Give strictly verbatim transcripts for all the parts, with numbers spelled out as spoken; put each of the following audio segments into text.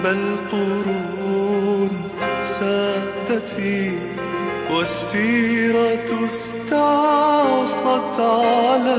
فالقرون سادتي والسيرة استعصت على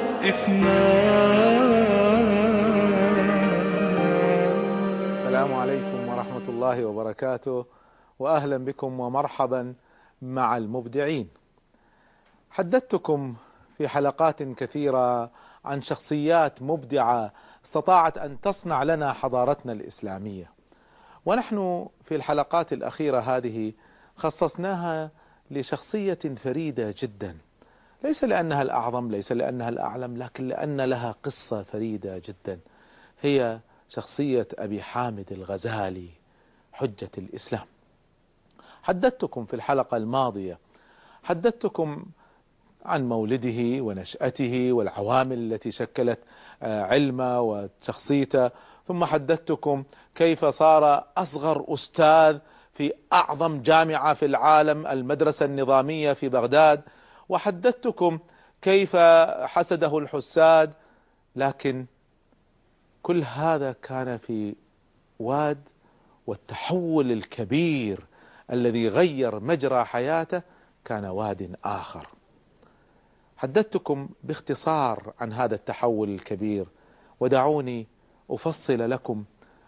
الإفنان. السلام عليكم ورحمة الله وبركاته، وأهلا بكم ومرحبا مع المبدعين. حدثتكم في حلقات كثيرة عن شخصيات مبدعة استطاعت أن تصنع لنا حضارتنا الإسلامية، ونحن في الحلقات الأخيرة هذه خصصناها لشخصية فريدة جدا، ليس لأنها الأعظم، ليس لأنها الأعلم، لكن لأن لها قصة فريدة جدا، هي شخصية أبي حامد الغزالي حجة الإسلام. حدثتكم في الحلقة الماضية حدثتكم عن مولده ونشأته والعوامل التي شكلت علمه وشخصيته، ثم حدثتكم كيف صار أصغر أستاذ في أعظم جامعة في العالم، المدرسة النظامية في بغداد، وحدثتكم كيف حسده الحساد، لكن كل هذا كان في واد، والتحول الكبير الذي غير مجرى حياته كان واد آخر. حدثتكم باختصار عن هذا التحول الكبير، ودعوني أفصل لكم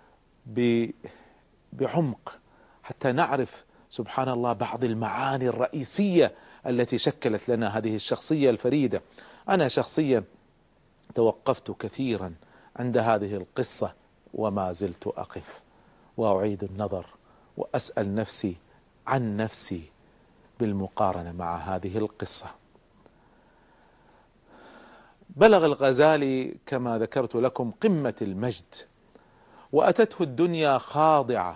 بعمق حتى نعرف سبحان الله بعض المعاني الرئيسية التي شكلت لنا هذه الشخصية الفريدة. أنا شخصيا توقفت كثيرا عند هذه القصة، وما زلت أقف وأعيد النظر وأسأل نفسي عن نفسي بالمقارنة مع هذه القصة. بلغ الغزالي كما ذكرت لكم قمة المجد، وأتته الدنيا خاضعة،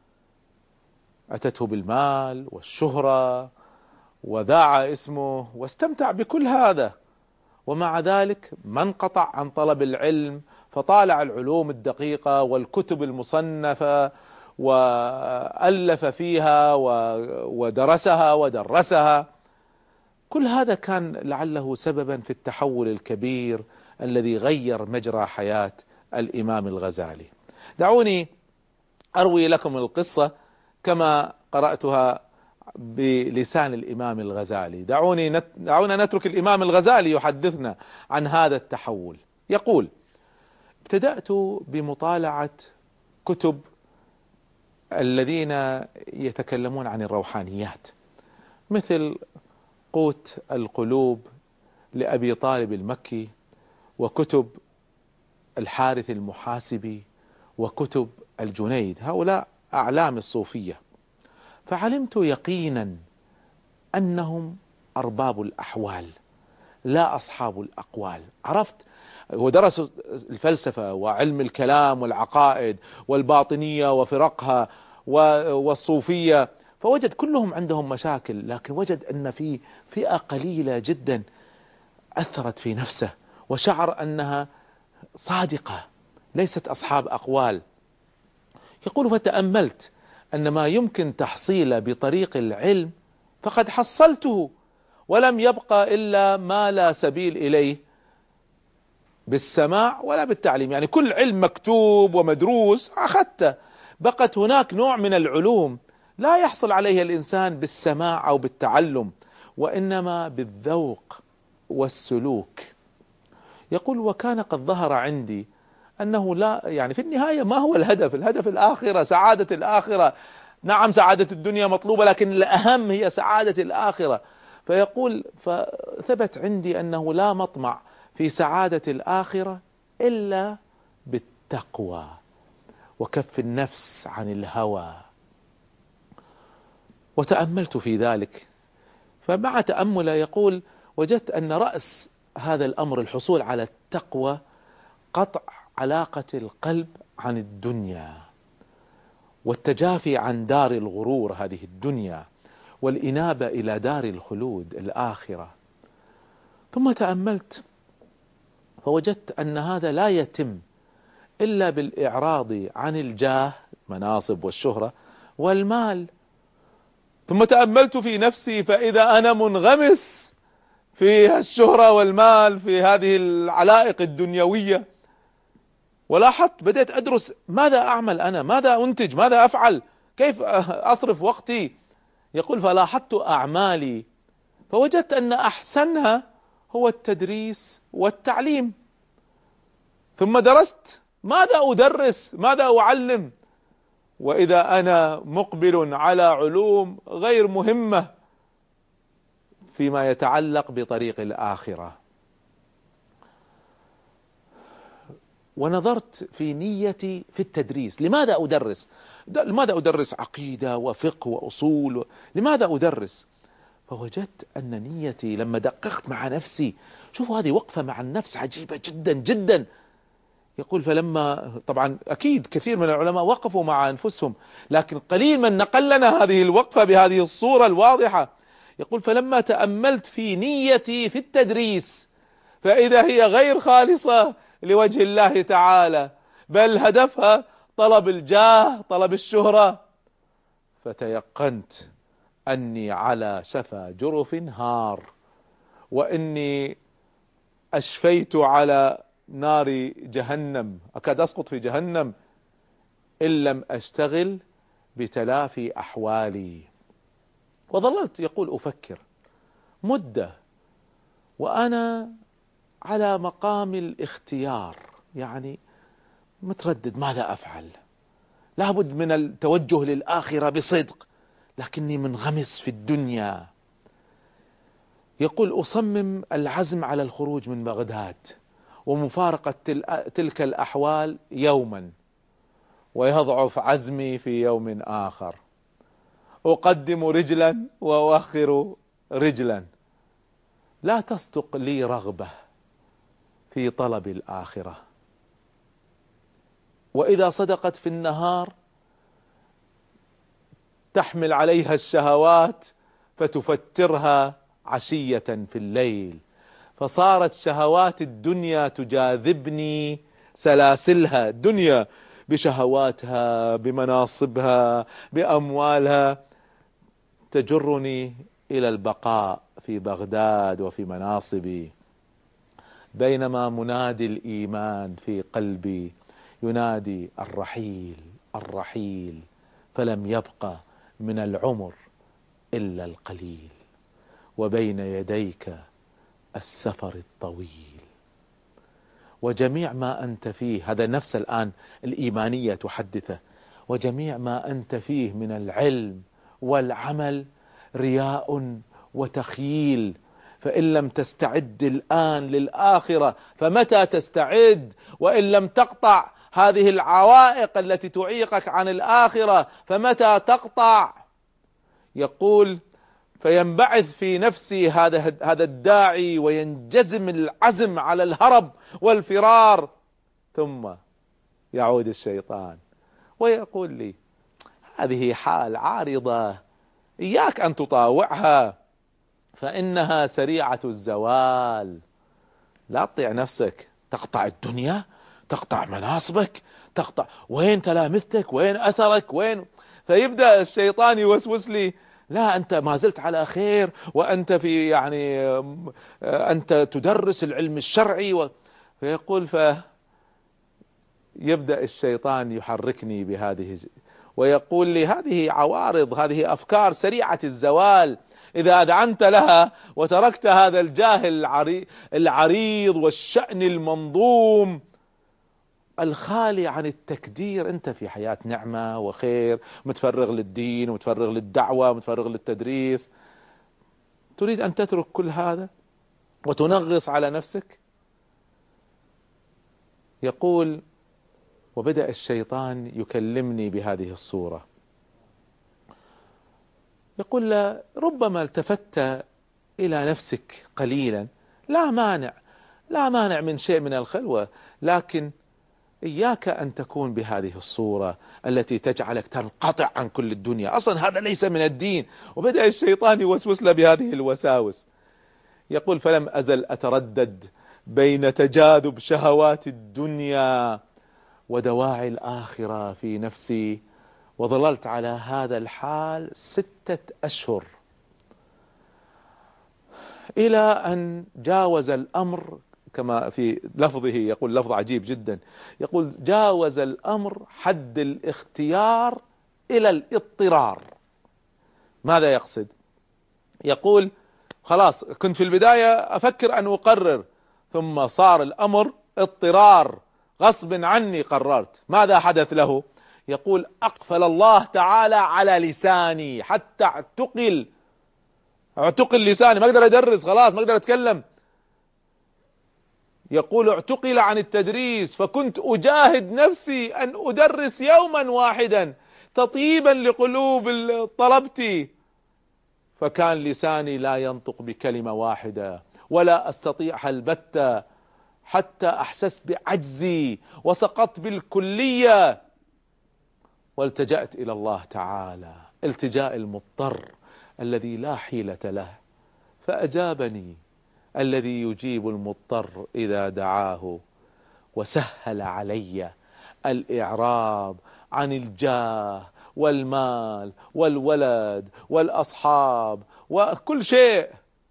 أتته بالمال والشهرة وذاع اسمه واستمتع بكل هذا، ومع ذلك ما انقطع عن طلب العلم، فطالع العلوم الدقيقة والكتب المصنفة وألف فيها ودرسها ودرسها. كل هذا كان لعله سببا في التحول الكبير الذي غير مجرى حياة الإمام الغزالي. دعوني أروي لكم القصة كما قرأتها بلسان الإمام الغزالي. دعوني نت... دعونا نترك الإمام الغزالي يحدثنا عن هذا التحول. يقول: ابتدأت بمطالعة كتب الذين يتكلمون عن الروحانيات، مثل قوت القلوب لأبي طالب المكي، وكتب الحارث المحاسبي، وكتب الجنيد، هؤلاء أعلام الصوفية. فعلمت يقينا أنهم أرباب الأحوال لا أصحاب الأقوال. عرفت، ودرسوا الفلسفة وعلم الكلام والعقائد والباطنية وفرقها والصوفية، فوجد كلهم عندهم مشاكل، لكن وجد أن في فئة قليلة جدا أثرت في نفسه وشعر أنها صادقة ليست أصحاب أقوال. يقول: فتأملت أن ما يمكن تحصيله بطريق العلم فقد حصلته، ولم يبقى إلا ما لا سبيل إليه بالسماع ولا بالتعليم. يعني كل علم مكتوب ومدروس أخذته، بقت هناك نوع من العلوم لا يحصل عليها الإنسان بالسماع أو بالتعلم، وإنما بالذوق والسلوك. يقول: وكان قد ظهر عندي أنه لا، يعني في النهاية ما هو الهدف؟ الهدف الآخرة، سعادة الآخرة. نعم سعادة الدنيا مطلوبة، لكن الأهم هي سعادة الآخرة. فيقول: فثبت عندي أنه لا مطمع في سعادة الآخرة إلا بالتقوى وكف النفس عن الهوى. وتأملت في ذلك، فمع تأمله يقول: وجدت أن رأس هذا الأمر الحصول على التقوى قطع علاقة القلب عن الدنيا، والتجافي عن دار الغرور هذه الدنيا، والإنابة إلى دار الخلود الآخرة. ثم تأملت فوجدت أن هذا لا يتم إلا بالإعراض عن الجاه، مناصب والشهرة والمال. ثم تأملت في نفسي فإذا أنا منغمس في الشهرة والمال، في هذه العلائق الدنيوية، ولاحظت بدأت أدرس ماذا أعمل أنا، ماذا أنتج، ماذا أفعل، كيف أصرف وقتي. يقول فلاحظت أعمالي فوجدت أن أحسنها هو التدريس والتعليم. ثم درست ماذا أدرس، ماذا أعلم، وإذا أنا مقبل على علوم غير مهمة فيما يتعلق بطريق الآخرة. ونظرت في نيتي في التدريس، لماذا أدرس؟ لماذا أدرس عقيدة وفقه وأصول؟ لماذا أدرس؟ فوجدت أن نيتي لما دققت مع نفسي، شوفوا هذه وقفة مع النفس عجيبة جدا جدا. يقول فلما، طبعا أكيد كثير من العلماء وقفوا مع أنفسهم، لكن قليل من نقل لنا هذه الوقفة بهذه الصورة الواضحة. يقول فلما تأملت في نيتي في التدريس فإذا هي غير خالصة لوجه الله تعالى، بل هدفها طلب الجاه، طلب الشهرة، فتيقنت أني على شفا جرف هار، وإني أشفيت على نار جهنم، أكاد أسقط في جهنم إن لم أشتغل بتلافي أحوالي. وظللت يقول أفكر مدة وأنا على مقام الاختيار، يعني متردد ماذا أفعل، لابد من التوجه للآخرة بصدق، لكني منغمس في الدنيا. يقول أصمم العزم على الخروج من بغداد ومفارقة تلك الأحوال يوما، ويضعف عزمي في يوم آخر، أقدم رجلا وأؤخر رجلا، لا تصدق لي رغبة في طلب الآخرة، وإذا صدقت في النهار تحمل عليها الشهوات فتفترها عشية في الليل، فصارت شهوات الدنيا تجاذبني، سلاسلها الدنيا بشهواتها بمناصبها بأموالها تجرني إلى البقاء في بغداد وفي مناصبي، بينما منادي الإيمان في قلبي ينادي الرحيل الرحيل، فلم يبق من العمر إلا القليل، وبين يديك السفر الطويل، وجميع ما أنت فيه، هذا نفس الآن الإيمانية تحدثه، وجميع ما أنت فيه من العلم والعمل رياء وتخييل، فإن لم تستعد الآن للآخرة فمتى تستعد؟ وإن لم تقطع هذه العوائق التي تعيقك عن الآخرة فمتى تقطع؟ يقول فينبعث في نفسي هذا هذا الداعي وينجزم العزم على الهرب والفرار، ثم يعود الشيطان ويقول لي هذه حال عارضة، إياك أن تطاوعها فإنها سريعة الزوال، لا تطيع نفسك، تقطع الدنيا، تقطع مناصبك، تقطع وين تلامذتك، وين أثرك، وين؟ فيبدأ الشيطان يوسوس لي لا أنت ما زلت على خير، وأنت في يعني أنت تدرس العلم الشرعي و... فيقول فيبدأ الشيطان يحركني بهذه ويقول لي هذه عوارض، هذه أفكار سريعة الزوال، إذا أذعنت لها وتركت هذا الجاه العريض والشأن المنظوم الخالي عن التكدير، أنت في حياة نعمة وخير، متفرغ للدين ومتفرغ للدعوة ومتفرغ للتدريس، تريد أن تترك كل هذا وتنغص على نفسك؟ يقول وبدأ الشيطان يكلمني بهذه الصورة، يقول له ربما التفت إلى نفسك قليلا، لا مانع، لا مانع من شيء من الخلوة، لكن إياك أن تكون بهذه الصورة التي تجعلك تنقطع عن كل الدنيا، أصلا هذا ليس من الدين. وبدأ الشيطان يوسوس له بهذه الوساوس. يقول فلم أزل أتردد بين تجاذب شهوات الدنيا ودواعي الآخرة في نفسي، وظللت على هذا الحال ستة أشهر، إلى أن جاوز الأمر كما في لفظه، يقول لفظ عجيب جدا، يقول جاوز الأمر حد الاختيار إلى الاضطرار. ماذا يقصد؟ يقول خلاص كنت في البداية أفكر أن أقرر، ثم صار الأمر اضطرار، غصب عني قررت. ماذا حدث له؟ يقول أقفل الله تعالى على لساني حتى اعتقل اعتقل لساني، ما أقدر أدرس، خلاص ما أقدر أتكلم. يقول اعتقل عن التدريس، فكنت أجاهد نفسي أن أدرس يوما واحدا تطيبا لقلوب طلبتي، فكان لساني لا ينطق بكلمة واحدة ولا أستطيعها البتة، حتى أحسست بعجزي وسقطت بالكلية، والتجأت إلى الله تعالى التجاء المضطر الذي لا حيلة له، فأجابني الذي يجيب المضطر إذا دعاه، وسهل علي الإعراض عن الجاه والمال والولد والأصحاب وكل شيء،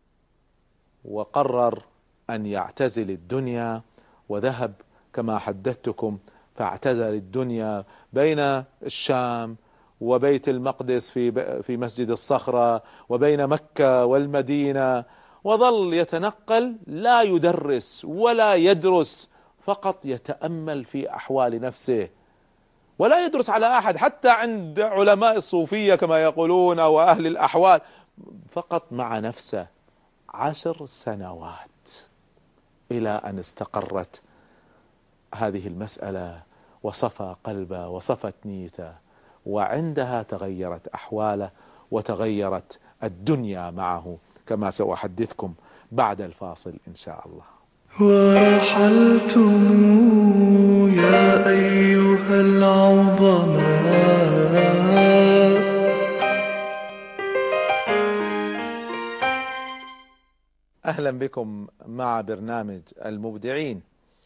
وقرر أن يعتزل الدنيا، وذهب كما حدثتكم فاعتزل الدنيا بين الشام وبيت المقدس في في مسجد الصخرة، وبين مكة والمدينة، وظل يتنقل لا يدرس ولا يدرس، فقط يتأمل في أحوال نفسه ولا يدرس على أحد، حتى عند علماء الصوفية كما يقولون أو أهل الأحوال، فقط مع نفسه عشر سنوات إلى أن استقرت هذه المسألة وصفى قلبه وصفت نيته، وعندها تغيرت أحواله وتغيرت الدنيا معه، كما سأحدثكم بعد الفاصل إن شاء الله. ورحلتم يا أيها العظماء، أهلا بكم مع برنامج المبدعين.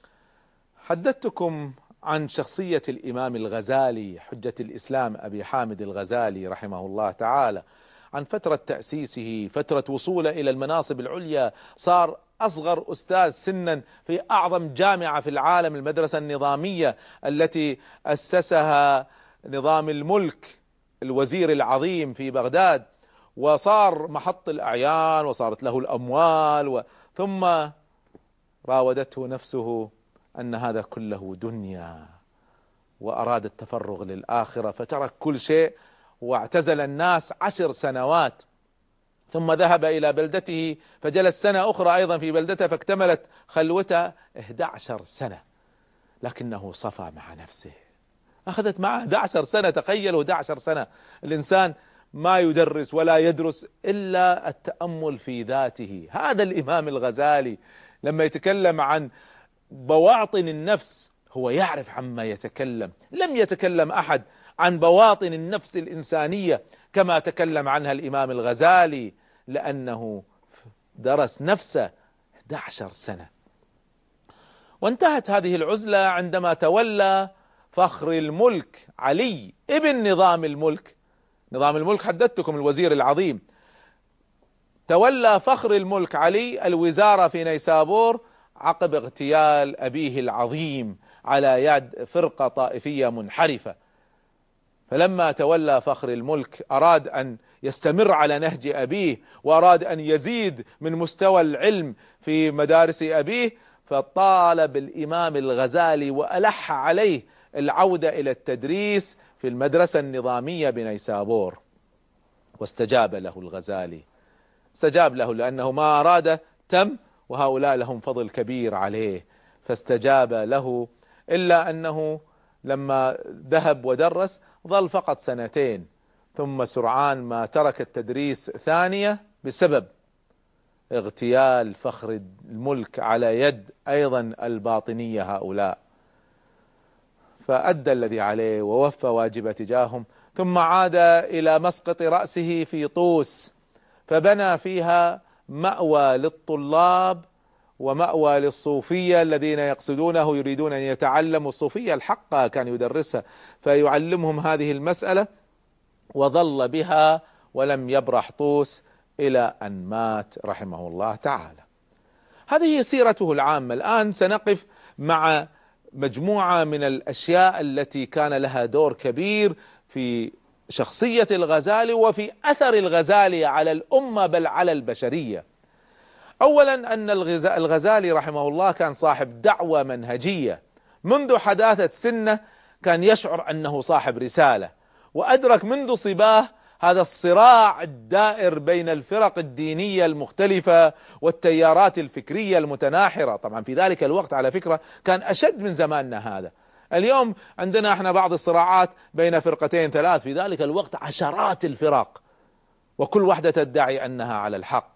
حدثتكم عن شخصية الإمام الغزالي حجة الإسلام أبي حامد الغزالي رحمه الله تعالى، عن فترة تأسيسه، فترة وصوله إلى المناصب العليا، صار أصغر أستاذ سنا في أعظم جامعة في العالم، المدرسة النظامية التي أسسها نظام الملك الوزير العظيم في بغداد، وصار محط الأعيان وصارت له الأموال و... ثم راودته نفسه أن هذا كله دنيا، وأراد التفرغ للآخرة، فترك كل شيء واعتزل الناس عشر سنوات، ثم ذهب إلى بلدته فجلس سنة أخرى أيضا في بلدته، فاكتملت خلوته إحدى عشرة سنة، لكنه صفى مع نفسه. أخذت معه إحدى عشرة سنة، تخيلوا إحدى عشرة سنة الإنسان ما يدرس ولا يدرس إلا التأمل في ذاته. هذا الإمام الغزالي لما يتكلم عن بواطن النفس هو يعرف عما يتكلم، لم يتكلم أحد عن بواطن النفس الإنسانية كما تكلم عنها الإمام الغزالي، لأنه درس نفسه إحدى عشرة سنة. وانتهت هذه العزلة عندما تولى فخر الملك علي ابن نظام الملك، نظام الملك حدثتكم الوزير العظيم، تولى فخر الملك علي الوزارة في نيسابور عقب اغتيال أبيه العظيم على يد فرقة طائفية منحرفة. فلما تولى فخر الملك أراد أن يستمر على نهج أبيه، وأراد أن يزيد من مستوى العلم في مدارس أبيه، فطالب الإمام الغزالي وألح عليه العودة إلى التدريس في المدرسة النظامية بنيسابور، واستجاب له الغزالي، استجاب له لأنه ما أراده تم، وهؤلاء لهم فضل كبير عليه، فاستجاب له. إلا أنه لما ذهب ودرس ظل فقط سنتين، ثم سرعان ما ترك التدريس ثانية بسبب اغتيال فخر الملك على يد أيضا الباطنية هؤلاء، فأدى الذي عليه ووفى واجبه تجاههم، ثم عاد إلى مسقط رأسه في طوس، فبنى فيها مأوى للطلاب ومأوى للصوفية الذين يقصدونه يريدون أن يتعلموا الصوفية الحقة، كان يدرسها فيعلمهم هذه المسألة، وظل بها ولم يبرح طوس إلى أن مات رحمه الله تعالى. هذه هي سيرته العامة. الآن سنقف مع مجموعة من الأشياء التي كان لها دور كبير في شخصية الغزالي وفي أثر الغزالي على الأمة بل على البشرية. أولا أن الغزالي رحمه الله كان صاحب دعوة منهجية. منذ حداثة سنه كان يشعر أنه صاحب رسالة، وأدرك منذ صباه هذا الصراع الدائر بين الفرق الدينية المختلفة والتيارات الفكرية المتناحرة. طبعا في ذلك الوقت على فكرة كان أشد من زماننا هذا. اليوم عندنا احنا بعض الصراعات بين فرقتين ثلاث، في ذلك الوقت عشرات الفرق وكل واحدة تدعي أنها على الحق.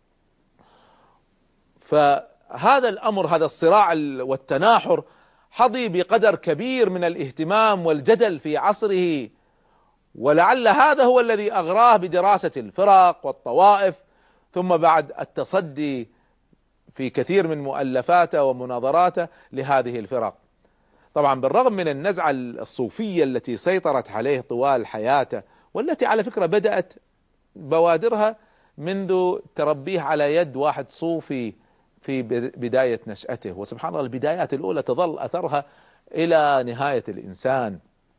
فهذا الأمر، هذا الصراع والتناحر حظي بقدر كبير من الاهتمام والجدل في عصره، ولعل هذا هو الذي أغراه بدراسة الفرق والطوائف، ثم بعد التصدي في كثير من مؤلفاته ومناظراته لهذه الفرق. طبعا بالرغم من النزعة الصوفية التي سيطرت عليه طوال حياته، والتي على فكرة بدأت بوادرها منذ تربيه على يد واحد صوفي في بداية نشأته، وسبحان الله البدايات الأولى تظل أثرها إلى نهاية الإنسان.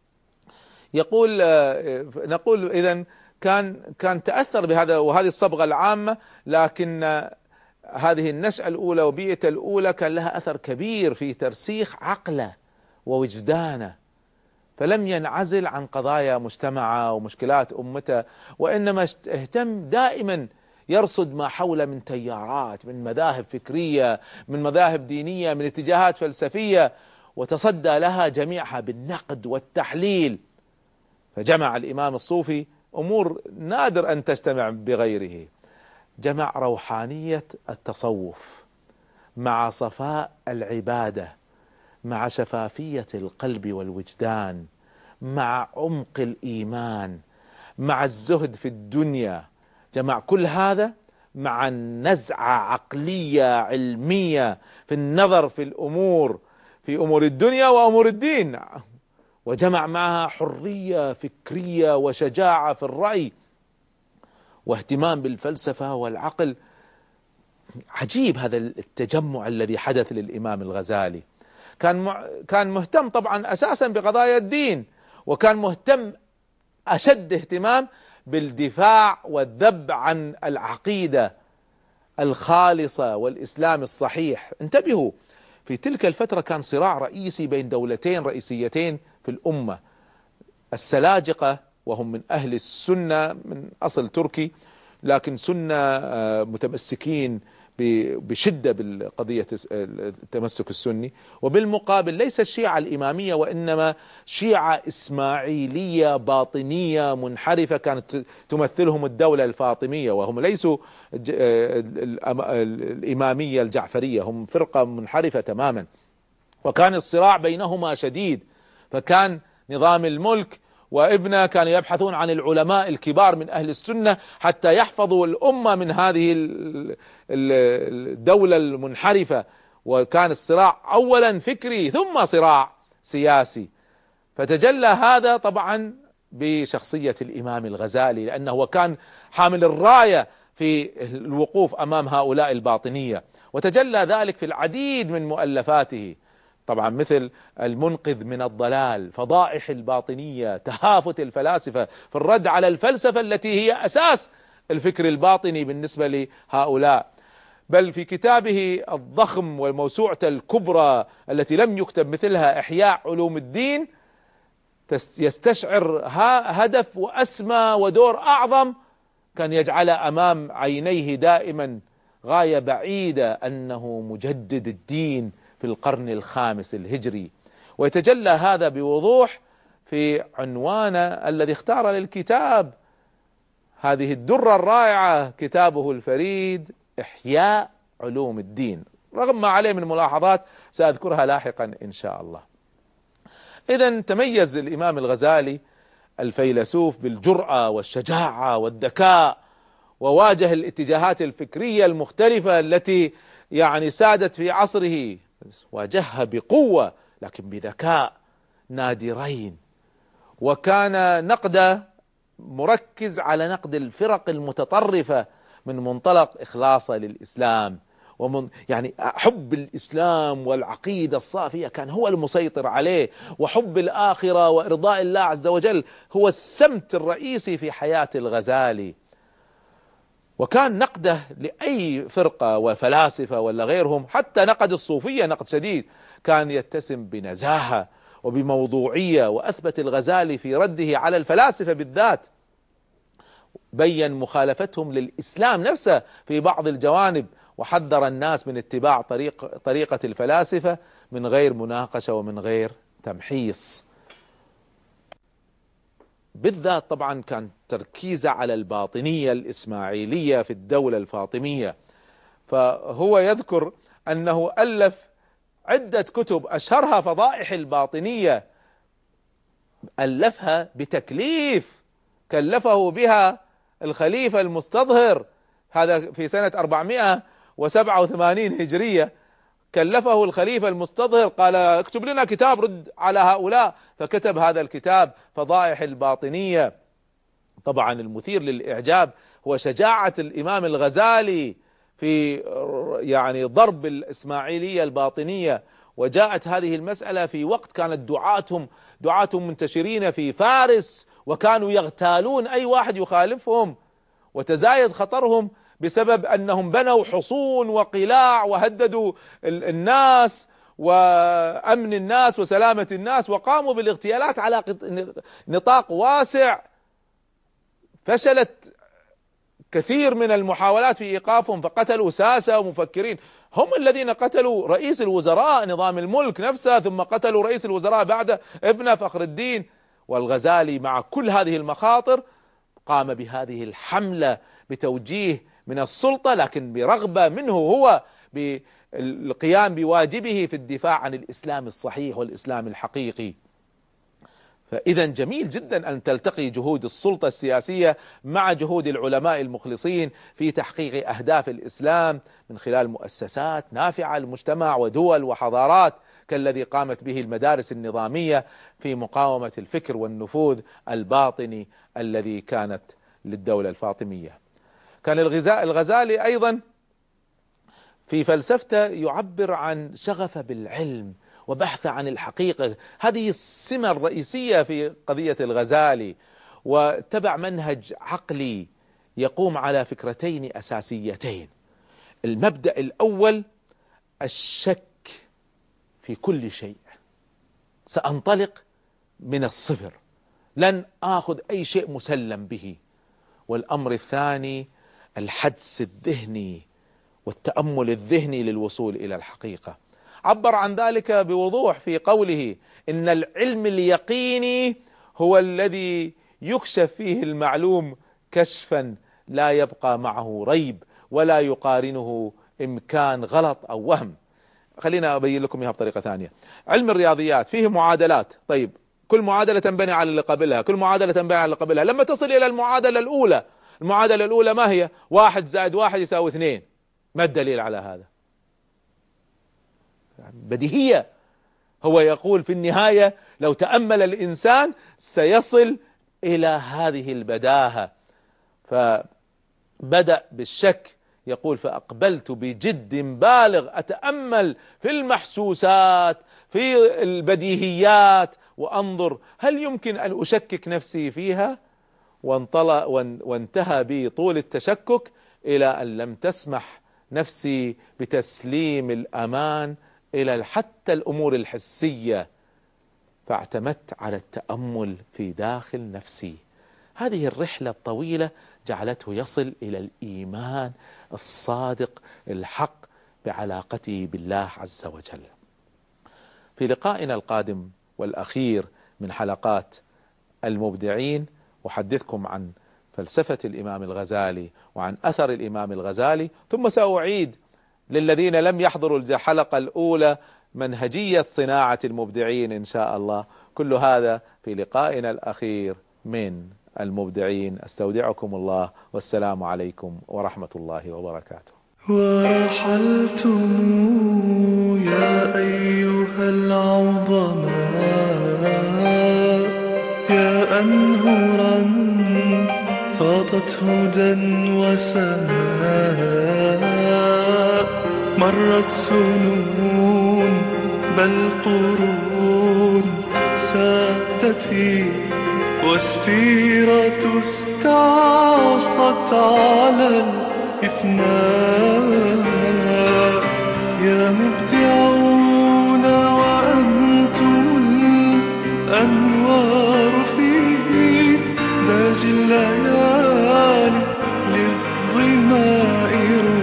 يقول نقول إذن كان كان تأثر بهذا وهذه الصبغة العامة، لكن هذه النشأة الأولى وبيئة الأولى كان لها أثر كبير في ترسيخ عقله ووجدانه، فلم ينعزل عن قضايا مجتمعه ومشكلات أمته، وإنما اهتم دائما يرصد ما حوله من تيارات، من مذاهب فكرية، من مذاهب دينية، من اتجاهات فلسفية، وتصدى لها جميعها بالنقد والتحليل. فجمع الإمام الصوفي أمور نادر أن تجتمع بغيره، جمع روحانية التصوف مع صفاء العبادة، مع شفافية القلب والوجدان، مع عمق الإيمان، مع الزهد في الدنيا. جمع كل هذا مع نزعة عقلية علمية في النظر في الأمور، في أمور الدنيا وأمور الدين، وجمع معها حرية فكرية وشجاعة في الرأي واهتمام بالفلسفة والعقل. عجيب هذا التجمع الذي حدث للإمام الغزالي. كان كان مهتم طبعا أساسا بقضايا الدين، وكان مهتم أشد اهتمام بالدفاع والذب عن العقيدة الخالصة والإسلام الصحيح. انتبهوا، في تلك الفترة كان صراع رئيسي بين دولتين رئيسيتين في الأمة، السلاجقة وهم من أهل السنة من أصل تركي، لكن سنة متمسكين بشدة بالقضية التمسك السني، وبالمقابل ليس الشيعة الإمامية وإنما شيعة إسماعيلية باطنية منحرفة كانت تمثلهم الدولة الفاطمية، وهم ليسوا الإمامية الجعفرية، هم فرقة منحرفة تماما. وكان الصراع بينهما شديد، فكان نظام الملك وابنه كانوا يبحثون عن العلماء الكبار من أهل السنة حتى يحفظوا الأمة من هذه الدولة المنحرفة. وكان الصراع أولا فكري ثم صراع سياسي، فتجلى هذا طبعا بشخصية الإمام الغزالي، لأنه كان حامل الراية في الوقوف أمام هؤلاء الباطنية، وتجلى ذلك في العديد من مؤلفاته، طبعا مثل المنقذ من الضلال، فضائح الباطنية، تهافت الفلاسفة في الرد على الفلسفة التي هي أساس الفكر الباطني بالنسبة لهؤلاء. بل في كتابه الضخم والموسوعة الكبرى التي لم يكتب مثلها إحياء علوم الدين، يستشعر هدف وأسمى ودور أعظم كان يجعل أمام عينيه دائما غاية بعيدة، أنه مجدد الدين في القرن الخامس الهجري. ويتجلى هذا بوضوح في عنوانه الذي اختار للكتاب، هذه الدرة الرائعة، كتابه الفريد إحياء علوم الدين، رغم ما عليه من ملاحظات سأذكرها لاحقا إن شاء الله. إذن تميز الإمام الغزالي الفيلسوف بالجرأة والشجاعة والذكاء، وواجه الاتجاهات الفكرية المختلفة التي يعني سادت في عصره، واجهها بقوة لكن بذكاء نادرين. وكان نقده مركز على نقد الفرق المتطرفة من منطلق إخلاصه للإسلام ومن يعني حب الإسلام والعقيدة الصافية كان هو المسيطر عليه، وحب الآخرة وإرضاء الله عز وجل هو السمت الرئيسي في حياة الغزالي. وكان نقده لأي فرقة وفلاسفة ولا غيرهم، حتى نقد الصوفية نقد شديد، كان يتسم بنزاهة وبموضوعية. وأثبت الغزالي في رده على الفلاسفة بالذات، بين مخالفتهم للإسلام نفسه في بعض الجوانب، وحذر الناس من اتباع طريق طريقة الفلاسفة من غير مناقشة ومن غير تمحيص. بالذات طبعا كان تركيزه على الباطنية الإسماعيلية في الدولة الفاطمية. فهو يذكر أنه ألف عدة كتب أشهرها فضائح الباطنية، ألفها بتكليف كلفه بها الخليفة المستظهر، هذا في سنة أربعمائة وسبعة وثمانين هجرية. كلفه الخليفة المستظهر، قال اكتب لنا كتاب رد على هؤلاء، فكتب هذا الكتاب فضائح الباطنية. طبعا المثير للإعجاب هو شجاعة الإمام الغزالي في يعني ضرب الإسماعيلية الباطنية. وجاءت هذه المسألة في وقت كانت دعاتهم دعاتهم منتشرين في فارس، وكانوا يغتالون أي واحد يخالفهم، وتزايد خطرهم بسبب أنهم بنوا حصون وقلاع وهددوا الناس وأمن الناس وسلامة الناس، وقاموا بالاغتيالات على نطاق واسع. فشلت كثير من المحاولات في إيقافهم، فقتلوا ساسة ومفكرين، هم الذين قتلوا رئيس الوزراء نظام الملك نفسه، ثم قتلوا رئيس الوزراء بعد ابن فخر الدين. والغزالي مع كل هذه المخاطر قام بهذه الحملة بتوجيه من السلطة، لكن برغبة منه هو بالقيام بواجبه في الدفاع عن الإسلام الصحيح والإسلام الحقيقي. فإذا جميل جدا أن تلتقي جهود السلطة السياسية مع جهود العلماء المخلصين في تحقيق أهداف الإسلام من خلال مؤسسات نافعة للمجتمع ودول وحضارات، كالذي قامت به المدارس النظامية في مقاومة الفكر والنفوذ الباطني الذي كانت للدولة الفاطمية. كان الغزالي أيضا في فلسفته يعبر عن شغفه بالعلم وبحث عن الحقيقة، هذه السمة الرئيسية في قضية الغزالي. واتبع منهج عقلي يقوم على فكرتين أساسيتين. المبدأ الأول الشك في كل شيء، سأنطلق من الصفر، لن آخذ أي شيء مسلم به. والأمر الثاني الحدس الذهني والتأمل الذهني للوصول إلى الحقيقة. عبر عن ذلك بوضوح في قوله إن العلم اليقيني هو الذي يكشف فيه المعلوم كشفا لا يبقى معه ريب ولا يقارنه إمكان غلط أو وهم. خلينا أبين لكم إياها بطريقة ثانية. علم الرياضيات فيه معادلات، طيب كل معادلة تنبني على اللي قبلها، كل معادلة تنبني على اللي قبلها، لما تصل إلى المعادلة الأولى، المعادلة الأولى ما هي؟ واحد زائد واحد يساوي اثنين. ما الدليل على هذا؟ بديهية. هو يقول في النهاية لو تأمل الإنسان سيصل إلى هذه البداهة. فبدأ بالشك، يقول فأقبلت بجد بالغ أتأمل في المحسوسات في البديهيات وأنظر هل يمكن أن أشكك نفسي فيها. وانطلق وانتهى بي طول التشكك إلى أن لم تسمح نفسي بتسليم الأمان إلى حتى الأمور الحسية، فاعتمدت على التأمل في داخل نفسي. هذه الرحلة الطويلة جعلته يصل إلى الإيمان الصادق الحق بعلاقته بالله عز وجل. في لقائنا القادم والأخير من حلقات المبدعين أحدثكم عن فلسفة الإمام الغزالي وعن أثر الإمام الغزالي، ثم سأعيد للذين لم يحضروا الحلقة الأولى منهجية صناعة المبدعين إن شاء الله. كل هذا في لقائنا الأخير من المبدعين. استودعكم الله والسلام عليكم ورحمة الله وبركاته. ورحلتم يا أيها العظماء يا أنهرا فاضت هدى وسماء مرت سنون بل قرون سادتي، والسيرة استعصت على الإفناء. يا مبدعون وأنتم الأنوار في داج الليالي للظماء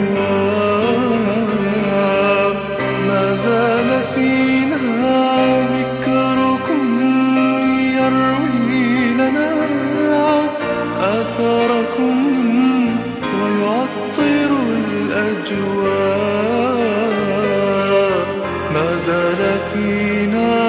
رواء. ما زال فينا ذكركم يروي لنا آثاركم ويعطر الأجواء. ما زال فينا